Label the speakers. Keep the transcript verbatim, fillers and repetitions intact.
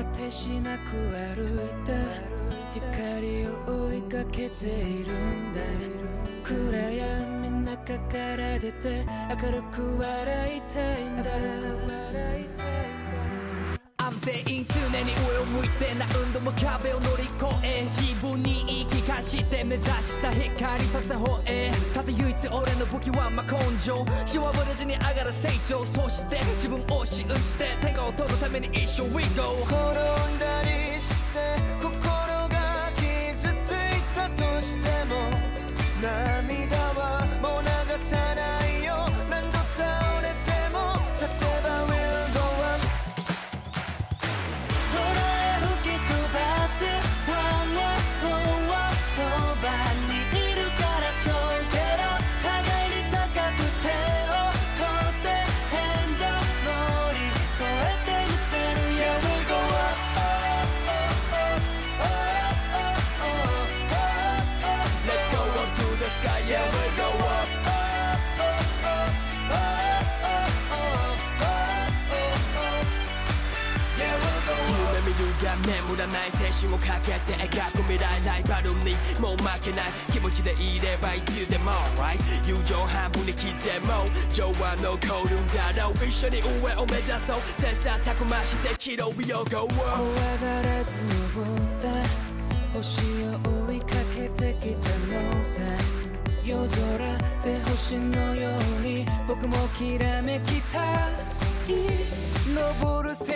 Speaker 1: 停止なく歩いて光を追いかけているんだ暗闇の中から出て明るく笑いたいんだ全員常に上を向いて何度も壁を乗り越え自分に言い聞かして目指した光させほえただ唯一俺の武器はまあ根性しわぶれずに上がる成長そして自分を信じて天下を取るために一緒 We go 転んだりして心が傷ついたとしても涙はもう流さないよ何度倒れても立てば We'll go on空へ吹き飛ばすワンワンワンそばにいるからそうけど互いに高く手を取って変座乗り越えてみせる Yeah we go up Let's go up to the sky Yeah we go up夢見るが眠らない青春をかけて描く未来ライバルにもう負けない気持ちでいればいつでも Right 友情半分に来ても情は残るんだろう一緒に上を目指そう切磋琢磨して切ろう We all go up 怖がらず登った星を追いかけてきたのさ夜空で星のように僕もきらめきたい昇る世